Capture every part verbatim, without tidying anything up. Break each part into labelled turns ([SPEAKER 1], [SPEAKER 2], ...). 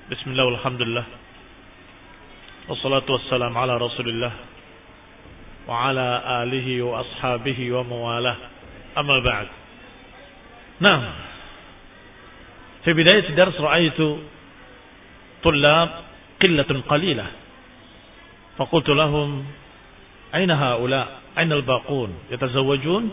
[SPEAKER 1] Bismillah, alhamdulillah, wassalatu wassalamu ala rasulillah wa ala alihi wa ashabihi wa mawalah, amma ba'd. Nah, fi bidayat dars ra'aytu tullab qillatun qalilah faqultu lahum aina haula aina al-baqun yatazawwajun.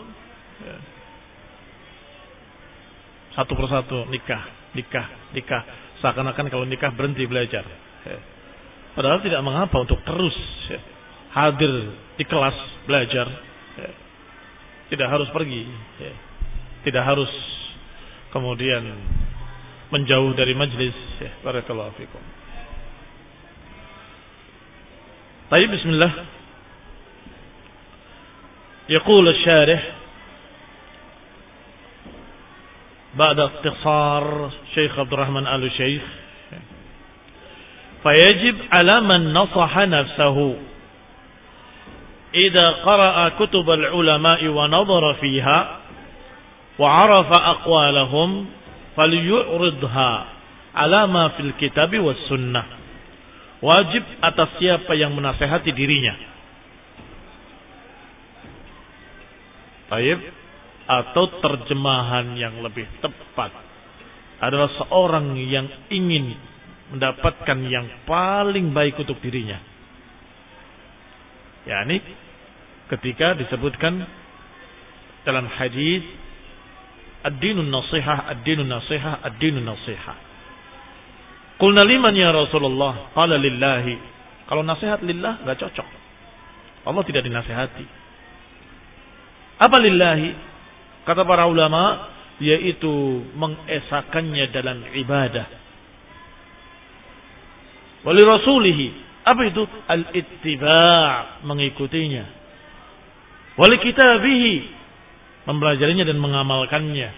[SPEAKER 1] Satu persatu nikah nikah nikah seakan-akan kalau nikah berhenti belajar. Padahal tidak mengapa untuk terus hadir di kelas belajar. Tidak harus pergi, tidak harus kemudian menjauh dari majlis. Barakallahu fikum. Baik, bismillah. Yaqul asy-syarih بعد اختصار شيخ عبد الرحمن آل شيخ فيجب على من نصح نفسه إذا قرأ كتب العلماء ونظر فيها وعرف أقوالهم فليعرضها على ما في الكتاب والسنة. Wajib atas siapa yang menasihati dirinya. Baik, atau terjemahan yang lebih tepat adalah seorang yang ingin mendapatkan yang paling baik untuk dirinya. Yani ketika disebutkan dalam hadis ad-dinun nasihah, ad-dinun nasihah, ad-dinun nasihah. Qulna liman ya Rasulullah? Qala lillahi. Kalau nasihat lillah enggak cocok. Allah tidak dinasihati. Apa lillahi? Kata para ulama, yaitu mengesakannya dalam ibadah. Wali rasulihi, apa itu? Al-ittiba', mengikutinya. Wali kitabihi, mempelajarinya dan mengamalkannya.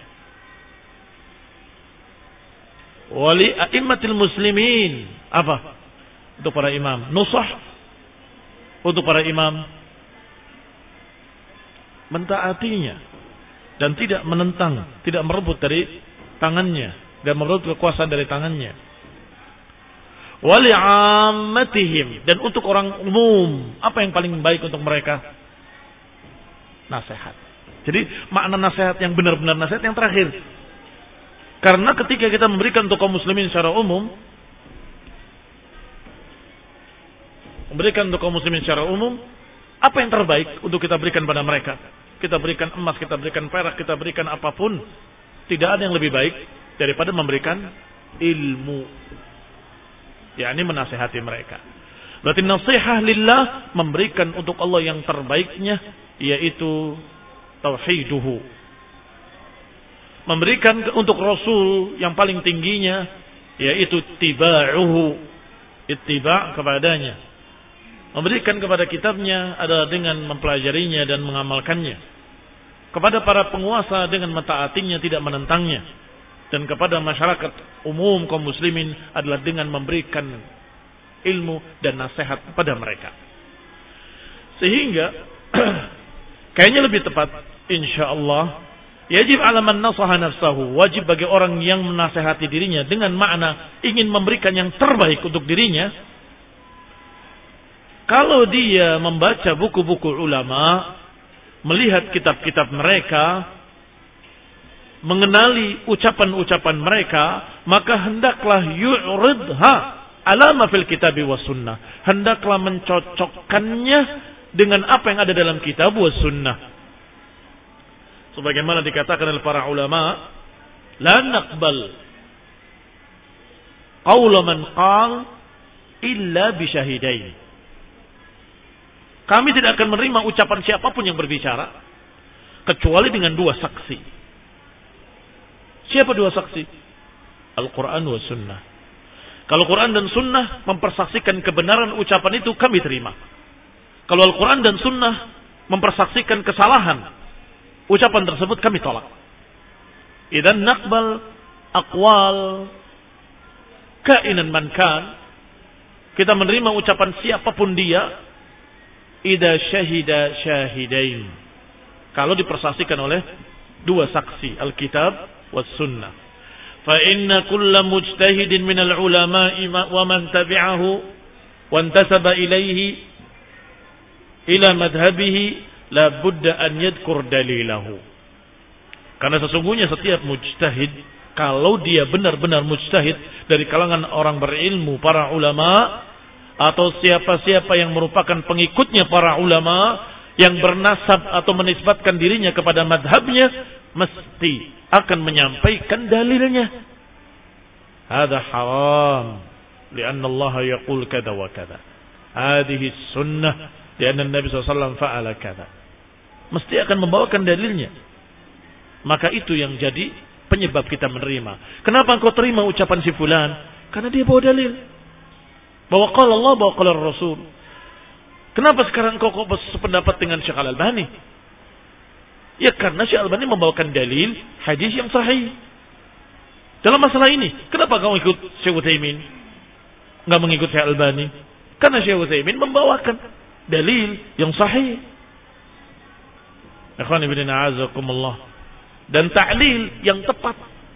[SPEAKER 1] Wali a'immatil muslimin, apa? Untuk para imam. Nusah, untuk para imam, mentaatinya dan tidak menentang, tidak merebut dari tangannya, dan merebut kekuasaan dari tangannya. Wali ammatihim, dan untuk orang umum, apa yang paling baik untuk mereka? Nasihat. Jadi makna nasihat yang benar-benar nasihat yang terakhir. Karena ketika kita memberikan untuk kaum muslimin secara umum, memberikan untuk kaum muslimin secara umum, apa yang terbaik untuk kita berikan pada mereka? Kita berikan emas, kita berikan perak, kita berikan apapun. Tidak ada yang lebih baik daripada memberikan ilmu. yakni menasihati mereka. Berarti nasihat lillah, memberikan untuk Allah yang terbaiknya, yaitu tauhiduhu. Memberikan untuk Rasul yang paling tingginya, yaitu tiba'uhu, ittiba' kepadanya. Memberikan kepada kitabnya adalah dengan mempelajarinya dan mengamalkannya. Kepada para penguasa dengan mentaatinya, tidak menentangnya. Dan kepada masyarakat umum kaum muslimin adalah dengan memberikan ilmu dan nasihat kepada mereka. Sehingga kayaknya lebih tepat, insyaallah, yajib ala man nasaha nafsahu, wajib bagi orang yang menasihati dirinya dengan makna ingin memberikan yang terbaik untuk dirinya. Kalau dia membaca buku-buku ulama, melihat kitab-kitab mereka, mengenali ucapan-ucapan mereka, maka hendaklah yu'ridha ala ma fil kitabi was sunnah. Hendaklah mencocokkannya dengan apa yang ada dalam kitab was sunnah. Sebagaimana dikatakan oleh para ulama, la naqbal qaula man qal illa bi syahidain. Kami tidak akan menerima ucapan siapapun yang berbicara kecuali dengan dua saksi. Siapa dua saksi? Al-Quran wa Sunnah. Kalau Quran dan Sunnah mempersaksikan kebenaran ucapan itu, kami terima. Kalau Al-Quran dan Sunnah mempersaksikan kesalahan ucapan tersebut, kami tolak. Idzan naqbal aqwal kainan man kan. Kita menerima ucapan siapapun dia, idza syahida syahidain, kalau dipersaksikan oleh dua saksi, Alkitab was Sunnah. fa inna kulla mujtahidin minal ulama'i wa man tabi'ahu wa intasaba ilaihi ila madhhabihi la budda an yadhkur dalilahu. Karena sesungguhnya setiap mujtahid, kalau dia benar-benar mujtahid dari kalangan orang berilmu, para ulama, atau siapa-siapa yang merupakan pengikutnya para ulama, yang bernasab atau menisbatkan dirinya kepada madhabnya, mesti akan menyampaikan dalilnya. Hada haram, lianna Allah yaqul kada wa kada. Hadihi sunnah, lianna Nabi sallallahu alaihi wasallam fa'ala kada. Mesti akan membawakan dalilnya. Maka itu yang jadi penyebab kita menerima. Kenapa engkau terima ucapan si fulan? Karena dia bawa dalil. Bahwa qala Allah, bahwa qala Rasul. Kenapa sekarang engkau kok sependapat dengan Syekh Al-Albani? Ya karena Syekh Al-Albani membawakan dalil hadis yang sahih. Dalam masalah ini, kenapa kau ikut Syekh Utsaimin? Enggak mengikut Syekh Al-Albani? Karena Syekh Utsaimin membawakan dalil yang sahih. Ikhwan ibn a'azakumullah. Dan ta'lil yang tepat.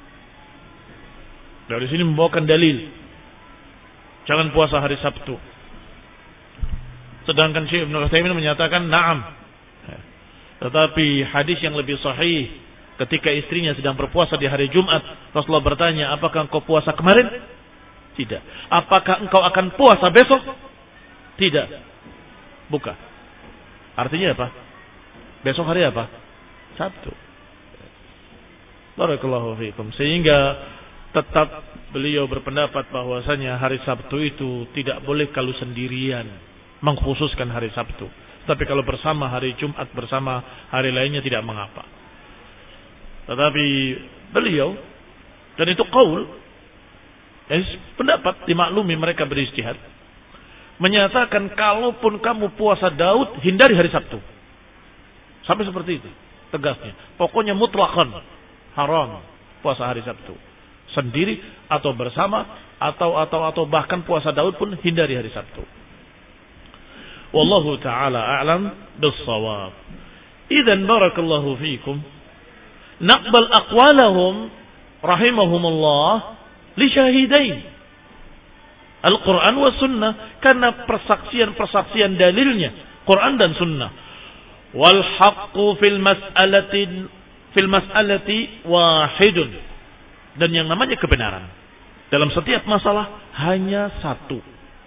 [SPEAKER 1] Dari sini membawakan dalil. Jangan puasa hari Sabtu. Sedangkan Syekh Ibnu Utsaimin menyatakan na'am. Tetapi hadis yang lebih sahih, ketika istrinya sedang berpuasa di hari Jumat, Rasulullah bertanya, apakah engkau puasa kemarin? Tidak. Apakah engkau akan puasa besok? Tidak. Bukan. Artinya apa? Besok hari apa? Sabtu. Barakallahu fiikum. Sehingga tetap beliau berpendapat bahwasanya hari Sabtu itu tidak boleh kalau sendirian mengkhususkan hari Sabtu. Tapi kalau bersama hari Jumat, bersama hari lainnya tidak mengapa. Tetapi beliau, dan itu qaul, eh, pendapat dimaklumi mereka berijtihad, menyatakan kalaupun kamu puasa Daud, hindari hari Sabtu. Sampai seperti itu tegasnya. Pokoknya mutlaqan haram puasa hari Sabtu. Sendiri atau bersama atau atau atau bahkan puasa Daud pun hindari hari Sabtu. Wallahu taala a'lam bis-shawab. Idzan barakallahu fiikum. Naqbal aqwalahum rahimahumullah li syahidain. Al-Qur'an wa sunnah, karena persaksian-persaksian dalilnya Quran dan sunnah. Wal haqqu fil mas'alati fil mas'alati wahidun. Dan yang namanya kebenaran dalam setiap masalah hanya satu.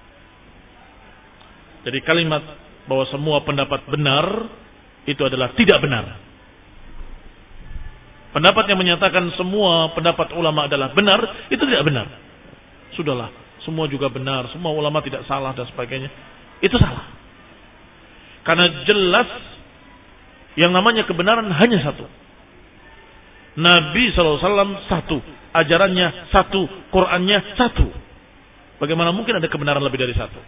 [SPEAKER 1] Jadi kalimat bahwa semua pendapat benar itu adalah tidak benar. Pendapat yang menyatakan semua pendapat ulama adalah benar itu tidak benar. Sudahlah, semua juga benar, semua ulama tidak salah dan sebagainya. Itu salah. Karena jelas yang namanya kebenaran hanya satu. Nabi shallallahu alaihi wasallam satu, ajarannya satu, Qur'annya satu. Bagaimana mungkin ada kebenaran lebih dari satu?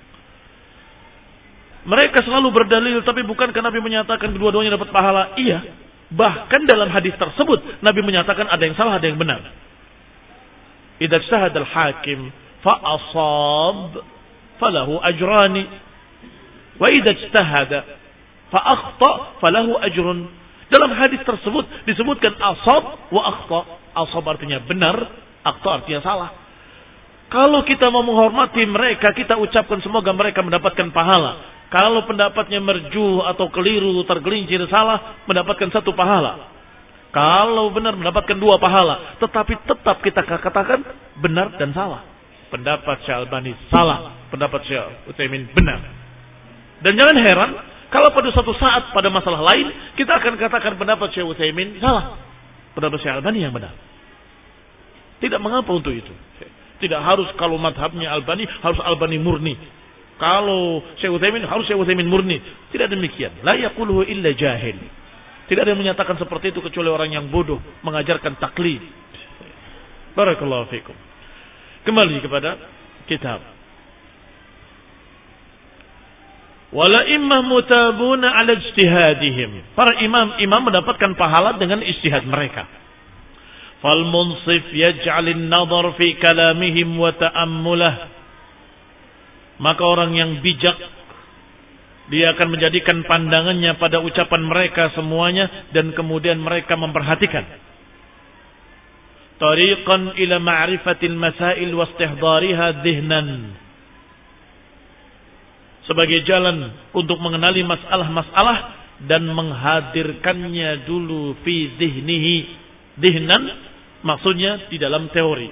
[SPEAKER 1] Mereka selalu berdalil, tapi bukankah Nabi menyatakan kedua-duanya dapat pahala? Iya. Bahkan dalam hadis tersebut Nabi menyatakan ada yang salah, ada yang benar. Idza ijtahada al-hakim fa asab falahu ajrani wa idza ijtahada fa akhta falahu ajrun. Dalam hadis tersebut disebutkan asab wa akhta. Asab artinya benar, akhta artinya salah. Kalau kita mau menghormati mereka, kita ucapkan semoga mereka mendapatkan pahala. Kalau pendapatnya merjuh atau keliru, tergelincir, salah, mendapatkan satu pahala. Kalau benar mendapatkan dua pahala. Tetapi tetap kita katakan benar dan salah. Pendapat Syekh Albani salah, pendapat Syekh Utsaimin benar. Dan jangan heran kalau pada suatu saat pada masalah lain kita akan katakan pendapat Syekh Utsaimin salah, pendapat Syekh Albani yang benar. Tidak mengapa untuk itu. Tidak harus kalau madhabnya Albani harus Albani murni. Kalau Syekh Utsaimin harus Syekh Utsaimin murni. Tidak demikian. La yaquluhu illa jahil. Tidak ada yang menyatakan seperti itu kecuali orang yang bodoh mengajarkan taklid. Barakallahu fikum. Kembali kepada kitab. Wala imam mutabuna ala ijtihadihim. Para imam-imam mendapatkan pahala dengan ijtihad mereka. Fal munsif yaj'alin nadhar fi kalamihim wa ta'ammulah. Maka orang yang bijak dia akan menjadikan pandangannya pada ucapan mereka semuanya dan kemudian mereka memperhatikan. tariqan ila ma'rifatil masail wa istihdariha dhihnan. Sebagai jalan untuk mengenali masalah-masalah dan menghadirkannya dulu fi dhihnihi. Dhihnan maksudnya di dalam teori.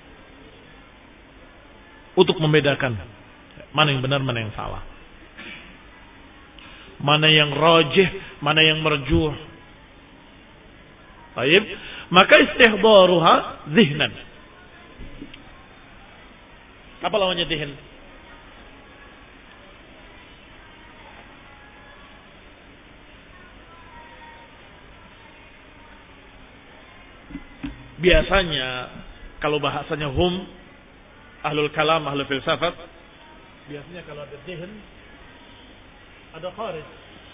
[SPEAKER 1] Untuk membedakan mana yang benar, mana yang salah. Mana yang rajih, mana yang marjuh. Baik, maka istihdaruha dhihnan. Apa lawannya dhihn? Biasanya kalau bahasanya hum, ahlul kalam, ahlul filsafat, biasanya kalau ada dhihn ada kharij.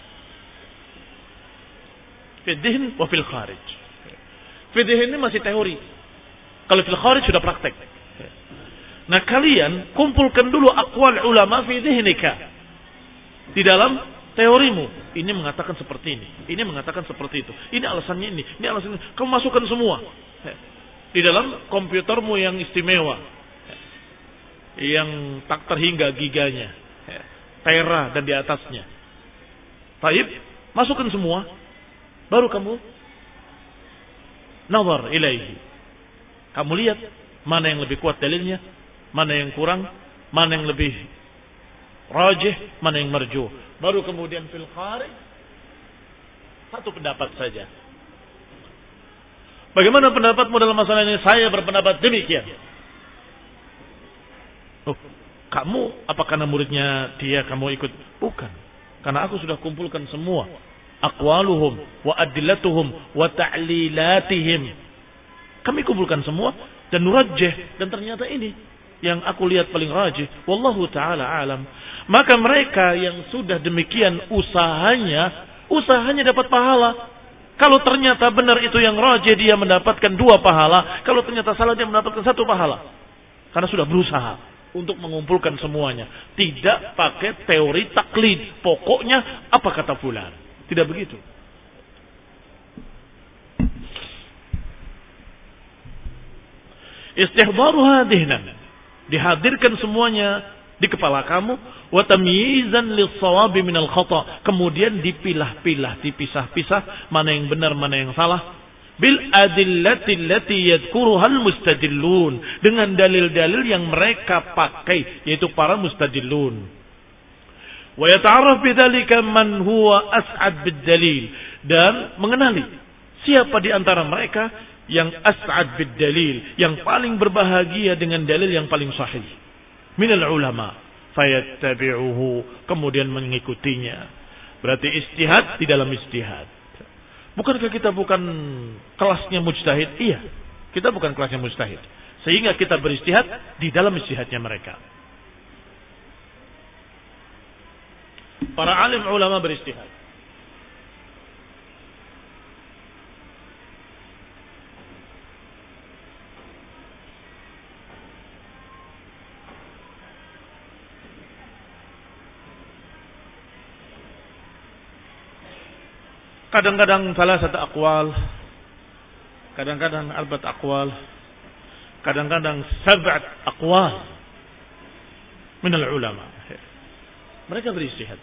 [SPEAKER 1] Fi dhihn wa fil kharij. Fi dhihn ini masih teori. Kalau fil kharij sudah praktek. Nah, kalian kumpulkan dulu aqwal ulama fi dhihnika. Di dalam teorimu. Ini mengatakan seperti ini, ini mengatakan seperti itu. Ini alasannya ini, ini alasannya. Kamu masukkan semua di dalam komputermu yang istimewa. Yang tak terhingga giganya. Tera dan di atasnya. Taib, masukkan semua. Baru kamu nazar ilaihi. Kamu lihat mana yang lebih kuat dalilnya, mana yang kurang, mana yang lebih rajih, mana yang marjuh. Baru kemudian fil kharij satu pendapat saja. Bagaimana pendapatmu dalam masalah ini? Saya berpendapat demikian. Oh, kamu apa karena muridnya dia kamu ikut? Bukan. Karena aku sudah kumpulkan semua aqwaluhum wa adillatuhum wa ta'lilatihim. Kami kumpulkan semua dan nurajjih, dan ternyata ini yang aku lihat paling rajih. Wallahu taala alam. Maka mereka yang sudah demikian usahanya, usahanya dapat pahala. Kalau ternyata benar itu yang rajih, dia mendapatkan dua pahala. Kalau ternyata salah, dia mendapatkan satu pahala. Karena sudah berusaha untuk mengumpulkan semuanya. Tidak pakai teori taklid. Pokoknya apa kata fulan. Tidak begitu. Istihdaruha dhihnan. Dihadirkan semuanya di kepala kamu. Wa tamyizan lis-shawabi minal khata'. Kemudian dipilah-pilah, dipisah-pisah mana yang benar, mana yang salah. Bil adillati allati yadhkuruhal mustadillun, dengan dalil-dalil yang mereka pakai, yaitu para mustadillun. Wa yata'arraf bidzalika man huwa as'ad bid-dalil, dan mengenali siapa di antara mereka yang as'ad bid-dalil, yang paling berbahagia dengan dalil yang paling sahih. Minal ulama fayattabi'uhu, kemudian mengikutinya. Berarti ijtihad di dalam ijtihad. Bukankah kita bukan kelasnya mujtahid? Iya, kita bukan kelasnya mujtahid. Sehingga kita beristihad di dalam istihadnya mereka. Para alim ulama beristihad. Kadang-kadang salah satu aqwal, kadang-kadang arbaat aqwal, kadang-kadang sab'at aqwal minal ulama. Mereka beristihad.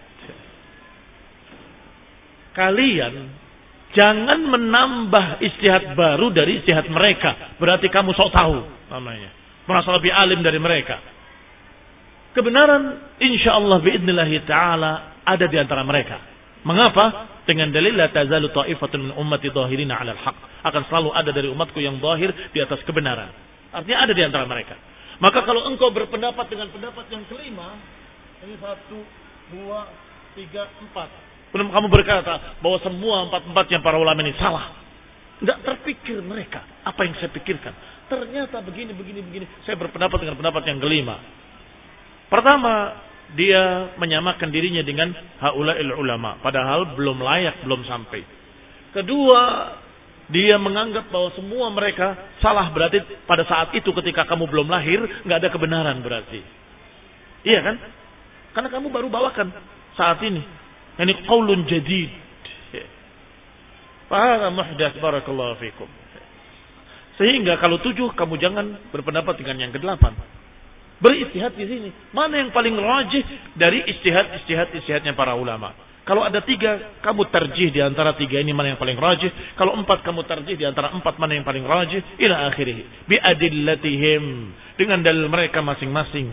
[SPEAKER 1] Kalian jangan menambah istihad baru dari istihad mereka. Berarti kamu sok tahu namanya. Merasa lebih alim dari mereka. Kebenaran insyaallah biidznillah taala ada di antara mereka. Mengapa? Dengan dalil la tazalu ta'ifatun min ummati dhahirina 'alal haq. Akan selalu ada dari umatku yang zahir di atas kebenaran. Artinya ada di antara mereka. Maka kalau engkau berpendapat dengan pendapat yang kelima, ini satu, dua, tiga, empat. Belum kamu berkata bahwa semua empat-empatnya para ulama ini salah. Tidak terpikir mereka apa yang saya pikirkan. Ternyata begini, begini, begini. Saya berpendapat dengan pendapat yang kelima. Pertama, dia menyamakan dirinya dengan haula'il ulama, padahal belum layak, belum sampai. Kedua, dia menganggap bahwa semua mereka salah, berarti pada saat itu ketika kamu belum lahir nggak ada kebenaran berarti. Iya kan? Karena kamu baru bawakan saat ini. Ini qaulun jadid. Fa hadza muhdath barakallahu fikum. Sehingga kalau tujuh, kamu jangan berpendapat dengan yang kedelapan. Beristihad di sini. Mana yang paling rajih dari istihad, istihad, istihadnya para ulama. Kalau ada tiga, kamu tarjih di antara tiga ini mana yang paling rajih. Kalau empat, kamu tarjih di antara empat mana yang paling rajih. Ila akhirih. Biadillatihim. Dengan dalil mereka masing-masing.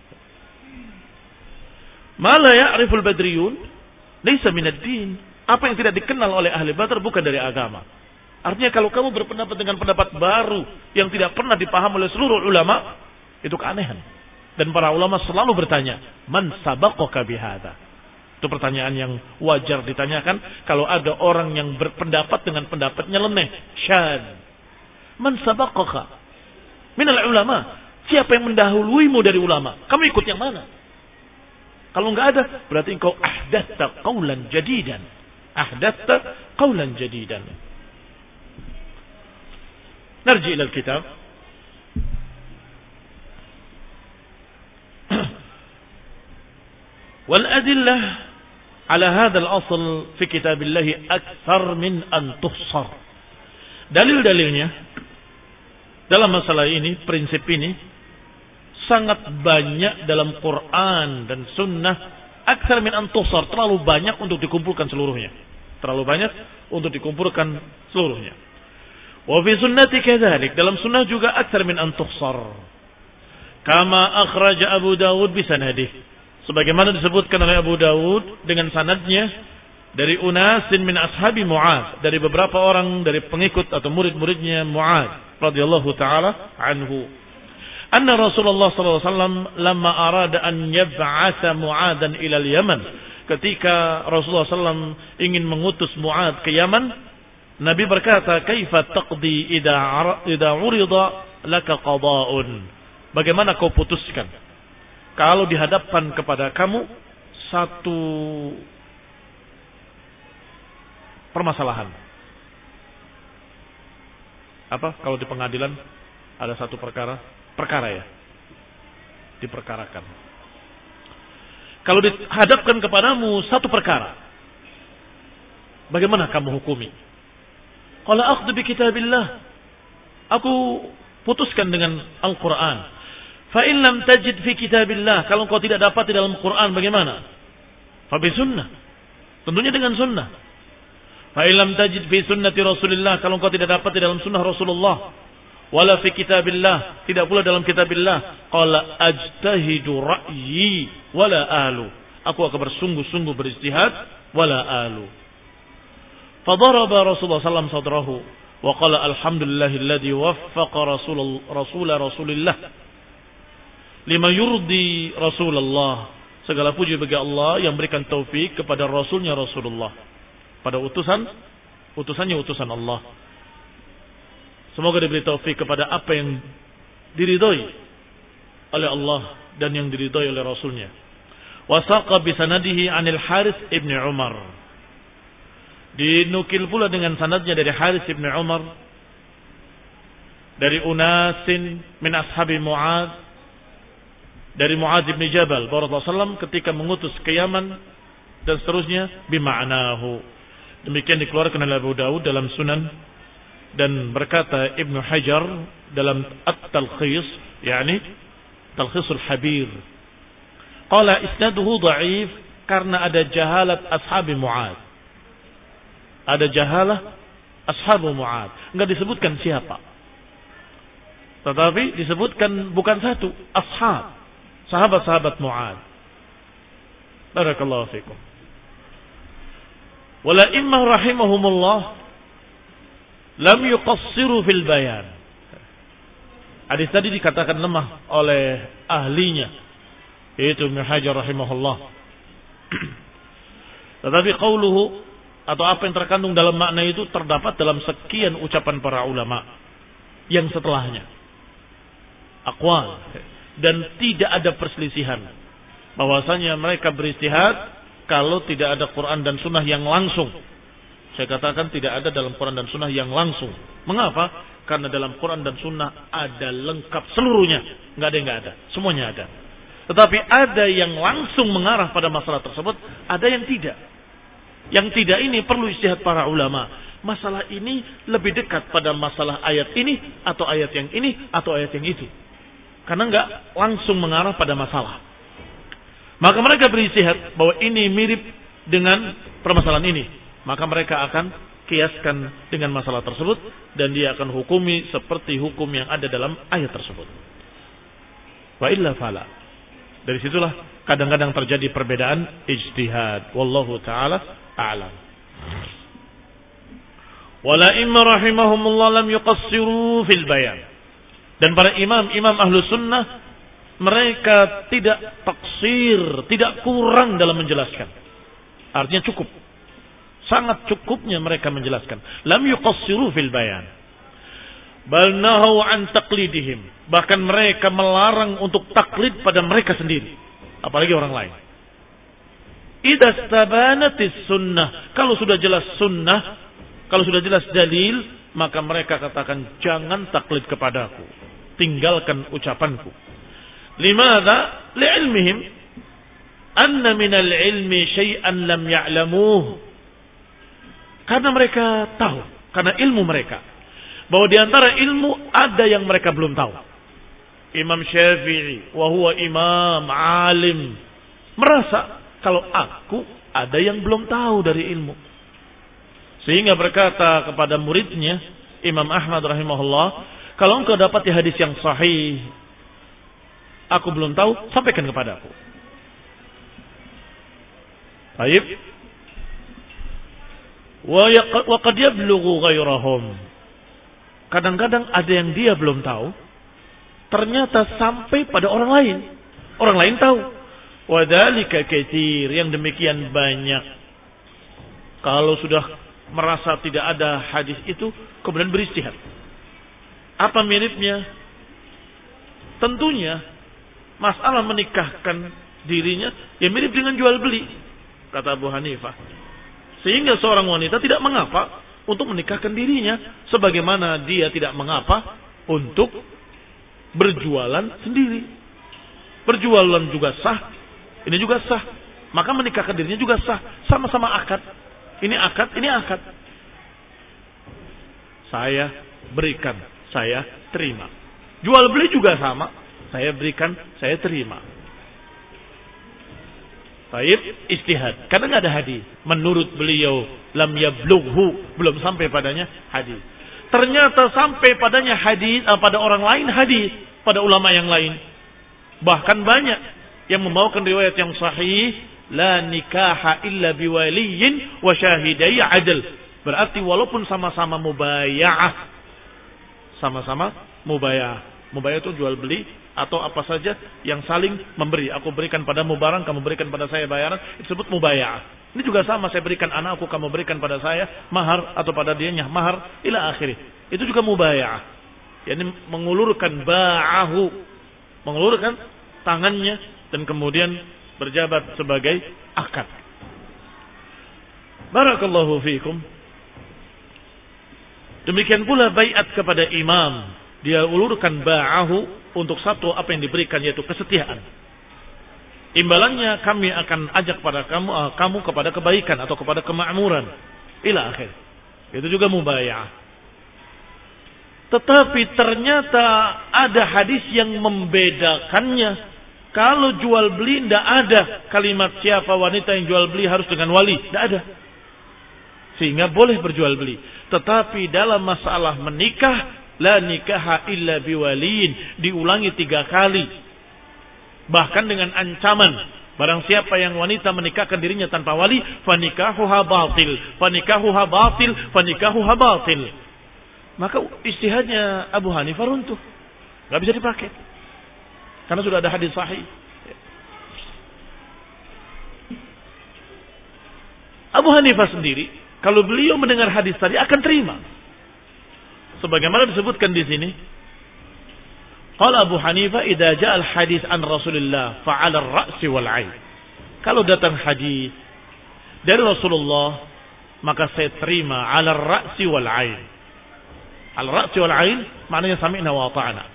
[SPEAKER 1] Ma la ya'riful badriyun laisa minad din. Apa yang tidak dikenal oleh ahli Badar bukan dari agama. Artinya kalau kamu berpendapat dengan pendapat baru yang tidak pernah dipahami oleh seluruh ulama, itu keanehan. Dan para ulama selalu bertanya, man sabaqaka bihadza? Itu pertanyaan yang wajar ditanyakan kalau ada orang yang berpendapat dengan pendapatnya lemah, syad. Man sabaqaka minal ulama? Siapa yang mendahuluimu dari ulama? Kamu ikut yang mana? Kalau enggak ada, berarti engkau ahdatsa qaulan jadidan. Ahdatsa qaulan jadidan. Narji ila al-kitab. Wal adillah ala hadha al-asl fi kitabillah akthar min an tuhsar. Dalil-dalilnya dalam masalah ini, prinsip ini sangat banyak dalam Quran dan Sunnah. Akthar min an tuhsar, terlalu banyak untuk dikumpulkan seluruhnya. Terlalu banyak untuk dikumpulkan seluruhnya. Wa fi sunnati kadzalik, dalam sunnah juga akthar min an tuhsar. Kama akhraja Abu Dawud bi sanadih. Sebagaimana disebutkan oleh Abu Dawud dengan sanadnya dari unasin min ashabi Mu'adz, dari beberapa orang dari pengikut atau murid-muridnya Mu'adz radhiyallahu taala anhu. Anna Rasulullah sallallahu alaihi wasallam lamma arada an yab'atsa Mu'adzan ila al-Yaman, ketika Rasulullah sallallahu alaihi wasallam ingin mengutus Mu'adz ke Yaman, Nabi berkata, "Kaifa taqdi idza idza urida laka qada'un?" Bagaimana kau putuskan kalau dihadapkan kepada kamu satu permasalahan? Apa? Kalau di pengadilan ada satu perkara, perkara ya, diperkarakan. Kalau dihadapkan kepadamu satu perkara, bagaimana kamu hukumi? Qala akhdhu bi kitabillah. Aku putuskan dengan Al-Qur'an. Fa in lam tajid fi kitabillah, kalau engkau tidak dapat di dalam Quran bagaimana? Fa bi sunnah. Tentunya dengan sunnah. Fa in lam tajid fi sunnati Rasulillah, kalau engkau tidak dapat di dalam sunnah Rasulullah, wala fi kitabillah, tidak pula dalam kitabillah, qala ajtahidu ra'yi wala alu. Aku akan bersungguh-sungguh beristihad wala alu. Fadaraba Rasulullah sallallahu alaihi wasallam sadrahu wa qala alhamdulillahilladzi waffaqa rasul rasul Rasulillah lima yurdi Rasulullah. Segala puji bagi Allah yang berikan taufik kepada Rasulnya Rasulullah, pada utusan utusannya utusan Allah. Semoga diberi taufik kepada apa yang diridhoi oleh Allah dan yang diridhoi oleh Rasulnya. Wasaqa bisanadihi anil Harits ibn Umar. Dinukil pula dengan sanadnya dari Harits ibn Umar, dari unasin min ashabi Mu'adz, dari Mu'adz bin Jabal radhiyallahu anhu ketika mengutus ke Yaman dan seterusnya, bima'nahu. Demikian dikeluarkan oleh Abu Dawud dalam Sunan, dan berkata Ibnu Hajar dalam At-Talkhis, yakni Talkhisul Habir, qala isnaduhu dhaif karena ada jahalat ashabi Mu'adz. Ada jahalah ashabu Mu'adz, enggak disebutkan siapa, tetapi disebutkan bukan satu, ashab, sahabat-sahabat Mu'adz. Barakallahu fikum. Wala imma rahimahumullah lam yuqassiru fil bayan. Hadis tadi dikatakan lemah oleh ahlinya, yaitu Ibnu Hajar rahimahullah. Tetapi qauluhu, atau apa yang terkandung dalam makna itu, terdapat dalam sekian ucapan para ulama yang setelahnya, aqwal, dan tidak ada perselisihan bahwasanya mereka beristihad kalau tidak ada Quran dan Sunnah yang langsung. Saya katakan tidak ada dalam Quran dan Sunnah yang langsung. Mengapa? Karena dalam Quran dan Sunnah ada lengkap seluruhnya, nggak ada yang nggak ada, semuanya ada. Tetapi ada yang langsung mengarah pada masalah tersebut, ada yang tidak. Yang tidak ini perlu ijtihad para ulama. masalah ini lebih dekat pada masalah ayat ini atau ayat yang ini atau ayat yang itu. Karena enggak langsung mengarah pada masalah. Maka mereka beristihad bahwa ini mirip dengan permasalahan ini. Maka mereka akan kiaskan dengan masalah tersebut dan dia akan hukumi seperti hukum yang ada dalam ayat tersebut. Wa illa fala. Dari situlah kadang-kadang terjadi perbedaan ijtihad. Wallahu taala a'lam. Wala imma rahimahumullah lam yuqassiru fil bayan. Dan para imam-imam ahlu sunnah mereka tidak taksir, tidak kurang dalam menjelaskan. Artinya cukup. Sangat cukupnya mereka menjelaskan. Lam yuqassiru fil bayan. Bal nahu an taqlidihim. Bahkan mereka melarang untuk taklid pada mereka sendiri. Apalagi orang lain. Idza stabanatis sunnah. Kalau sudah jelas sunnah, kalau sudah jelas dalil, maka mereka katakan jangan taklid kepadaku. Tinggalkan ucapanku. Limadha? Li'ilmihim anna minal ilmi syai'an lam ya'lamuh. Karena mereka tahu, karena ilmu mereka, bahwa di antara ilmu ada yang mereka belum tahu. Imam Syafi'i wa huwa imam alim merasa kalau aku ada yang belum tahu dari ilmu. Sehingga berkata kepada muridnya Imam Ahmad rahimahullah, kalau engkau dapati hadis yang sahih, aku belum tahu, sampaikan kepada aku. Baik. Wa qad yablughu ghairahum. Kadang-kadang ada yang dia belum tahu, ternyata sampai pada orang lain. Orang lain tahu. Wa dzalika katsir, yang demikian banyak. Kalau sudah merasa tidak ada hadis itu, kemudian beristihad. Apa miripnya? Tentunya masalah menikahkan dirinya ya mirip dengan jual beli, kata Abu Hanifah. Sehingga seorang wanita tidak mengapa untuk menikahkan dirinya, sebagaimana dia tidak mengapa untuk berjualan sendiri. Berjualan juga sah, ini juga sah. Maka menikahkan dirinya juga sah, sama-sama akad. Ini akad, ini akad. Saya berikan, saya terima. Jual beli juga sama. Saya berikan, saya terima. Baik, istihad. Karena nggak ada hadis. Menurut beliau, lam yablughu, belum sampai padanya hadis. Ternyata sampai padanya hadis, pada orang lain hadis, pada ulama yang lain. Bahkan banyak yang membawakan riwayat yang sahih, la nikaha illa biwaliyin wa syahidai adl. Berarti walaupun sama-sama mubaya'ah, sama-sama mubaya'ah. Mubaya'ah itu jual beli atau apa saja yang saling memberi. Aku berikan padamu barang, kamu berikan pada saya bayaran, disebut mubaya'ah. Ini juga sama, saya berikan anakku, kamu berikan pada saya mahar atau pada dianya mahar ila akhirih. Itu juga mubaya'ah. Yani mengulurkan ba'ahu, mengulurkan tangannya dan kemudian berjabat sebagai akad. Barakallahu fiikum. Demikian pula baiat kepada imam. Dia ulurkan ba'ahu untuk satu apa yang diberikan, yaitu kesetiaan. Imbalannya kami akan ajak pada kamu, uh, kamu kepada kebaikan atau kepada kemakmuran. Ila akhir. Itu juga mubaya'ah. Tetapi ternyata ada hadis yang membedakannya. Kalau jual beli tidak ada kalimat siapa wanita yang jual beli harus dengan wali. Tidak ada. Sehingga boleh berjual beli. Tetapi dalam masalah menikah, la nikaha illa biwaliin, diulangi tiga kali. Bahkan dengan ancaman, barang siapa yang wanita menikahkan dirinya tanpa wali, fanikahuha batil, fanikahuha batil, fanikahuha batil. Maka istihadnya Abu Hanifah runtuh, nggak bisa dipakai karena sudah ada hadis sahih. Abu Hanifah sendiri, kalau beliau mendengar hadis tadi akan terima. Sebagaimana disebutkan di sini, qala Abu Hanifah idza jaa al-hadis an Rasulillah fa 'ala ar-ra's wal 'ain. Kalau datang hadis dari Rasulullah, maka saya terima 'ala ar-ra's wal 'ain. Al-ra's wal 'ain maknanya sami'na wa ata'na.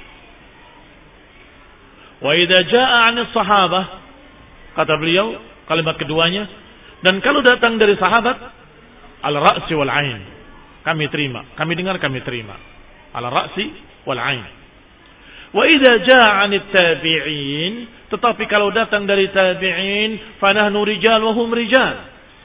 [SPEAKER 1] Wa idza jaa 'an as-sahabah, kata beliau, Kalimat keduanya, dan kalau datang dari sahabat, al-ra'si wal ain, kami terima, kami dengar, kami terima. Al-ra'si wal ain. Wa idza jaa 'anit tabi'in, tetapi kalau datang dari tabi'in, fa nahnu rijal wa hum rijal.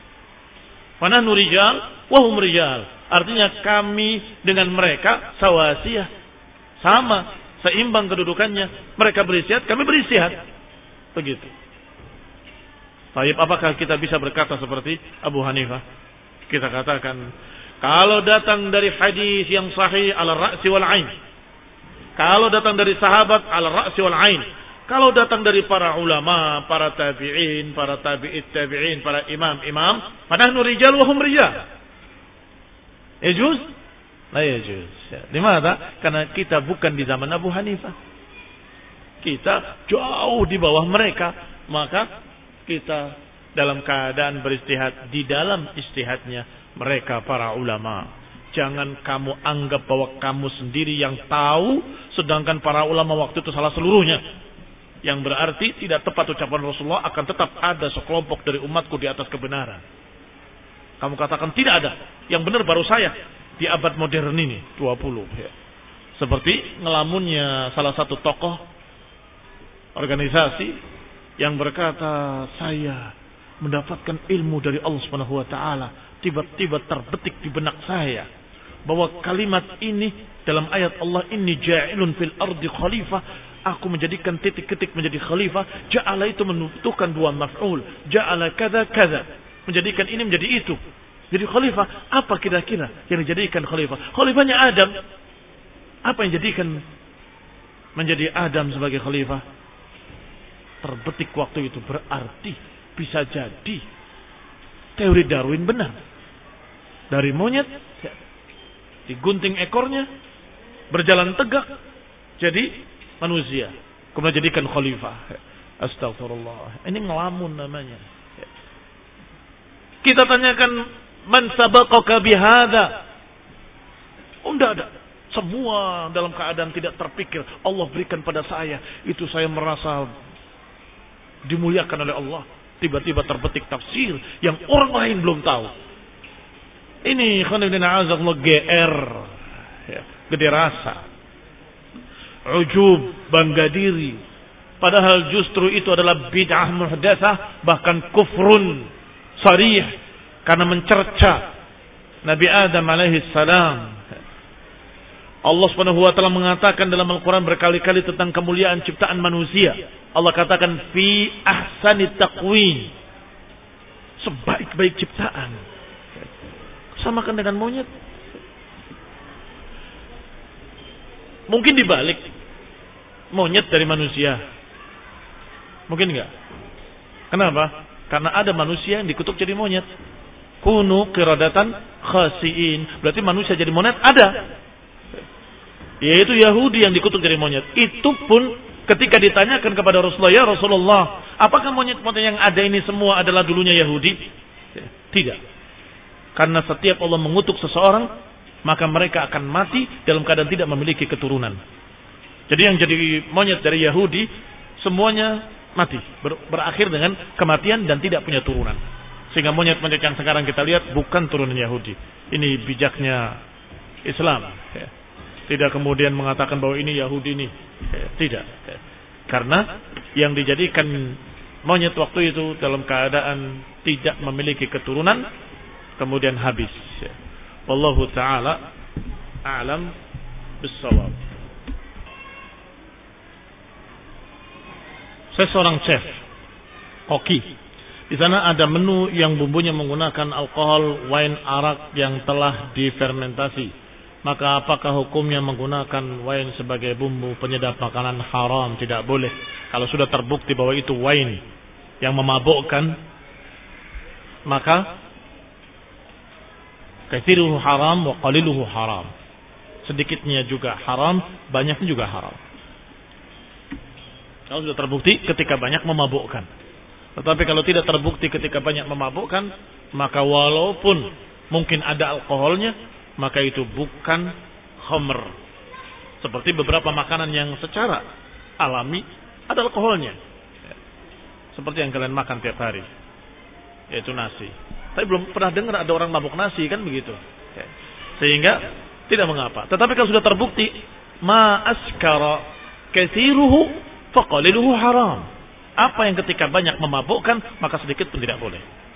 [SPEAKER 1] Fa nahnu rijal wa hum rijal. Artinya kami dengan mereka sawasiyah, sama, seimbang kedudukannya. Mereka beristihad, kami beristihad. Begitu. Baik, apakah kita bisa berkata seperti Abu Hanifah? Kita katakan, kalau datang dari hadis yang sahih ala ra'si wal ain, kalau datang dari sahabat ala ra'si wal ain, kalau datang dari para ulama, para tabi'in, para tabi'it tabi'in, para imam-imam, fanahnu rijal wa hum rijal. Yajuz? La yajuz. Dimana? Karena kita bukan di zaman Abu Hanifah. Kita jauh di bawah mereka. Maka kita dalam keadaan beristihad di dalam istihadnya mereka para ulama. Jangan kamu anggap bahwa kamu sendiri yang tahu, sedangkan para ulama waktu itu salah seluruhnya. Yang berarti tidak tepat ucapan Rasulullah, akan tetap ada sekelompok dari umatku di atas kebenaran. Kamu katakan tidak ada, yang benar baru saya di abad modern ini dua puluh. Ya. Seperti ngelamunnya salah satu tokoh organisasi yang berkata, saya mendapatkan ilmu dari Allah Subhanahu wa taala, tiba-tiba terbetik di benak saya bahwa kalimat ini dalam ayat Allah, inni ja'ilun fil ardi khalifah, aku menjadikan titik-titik menjadi khalifah. Ja'ala itu membutuhkan dua maf'ul, ja'ala kada kada, menjadikan ini menjadi itu. Jadi khalifah, apa kira-kira yang dijadikan khalifah? Khalifahnya Adam. Apa yang jadikan menjadi Adam sebagai khalifah? Terbetik waktu itu, berarti bisa jadi teori Darwin benar. Dari monyet digunting ekornya, berjalan tegak, jadi manusia, kemudian jadikan khalifah. Astagfirullah, ini ngelamun namanya. Kita tanyakan, man sabaqaka bihadza? Oh, tidak ada. Semua dalam keadaan tidak terpikir. Allah berikan pada saya, itu saya merasa dimuliakan oleh Allah. Tiba-tiba terbetik tafsir yang orang lain belum tahu. Ini khonibina azallah G R, ya, gede rasa, ujub, bangga diri. Padahal justru itu adalah bid'ah muhdatsah, bahkan kufrun sarih, karena mencerca Nabi Adam alaihi salam. Allah Subhanahu wa taala mengatakan dalam Al-Qur'an berkali-kali tentang kemuliaan ciptaan manusia. Allah katakan fi ahsani taqwim, sebaik-baik ciptaan. Samakan dengan monyet. Mungkin dibalik, monyet dari manusia. Mungkin enggak? Kenapa? Karena ada manusia yang dikutuk jadi monyet. Kunu qiradatan khasiin, berarti manusia jadi monyet ada. Yaitu Yahudi yang dikutuk dari monyet. Itu pun ketika ditanyakan kepada Rasulullah, ya Rasulullah, apakah monyet-monyet yang ada ini semua adalah dulunya Yahudi? Tidak. Karena setiap Allah mengutuk seseorang, maka mereka akan mati dalam keadaan tidak memiliki keturunan. Jadi yang jadi monyet dari Yahudi, semuanya mati. Ber- berakhir dengan kematian dan tidak punya turunan. Sehingga monyet-monyet yang sekarang kita lihat bukan turunan Yahudi. Ini bijaknya Islam. Tidak kemudian mengatakan bahwa ini Yahudi ini. Tidak. Karena yang dijadikan monyet waktu itu dalam keadaan tidak memiliki keturunan, kemudian habis. Wallahu ta'ala a'lam bis-shawab. Saya seorang chef, koki. Di sana ada menu yang bumbunya menggunakan alkohol, wine, arak yang telah difermentasi. Maka apakah hukumnya menggunakan wine sebagai bumbu penyedap makanan? Haram, tidak boleh. Kalau sudah terbukti bahwa itu wine yang memabukkan, maka katsiruhu haram wa qaliluhu haram. Sedikitnya juga haram, banyaknya juga haram. Kalau sudah terbukti ketika banyak memabukkan. Tetapi kalau tidak terbukti ketika banyak memabukkan, maka walaupun mungkin ada alkoholnya, maka itu bukan khamr. Seperti beberapa makanan yang secara alami ada alkoholnya. Seperti yang kalian makan tiap hari. yaitu nasi. Tapi belum pernah dengar ada orang mabuk nasi kan begitu. Sehingga tidak mengapa. Tetapi kalau sudah terbukti ma askara katsiruhu faqaliluhu haram. Apa yang ketika banyak memabukkan maka sedikit pun tidak boleh.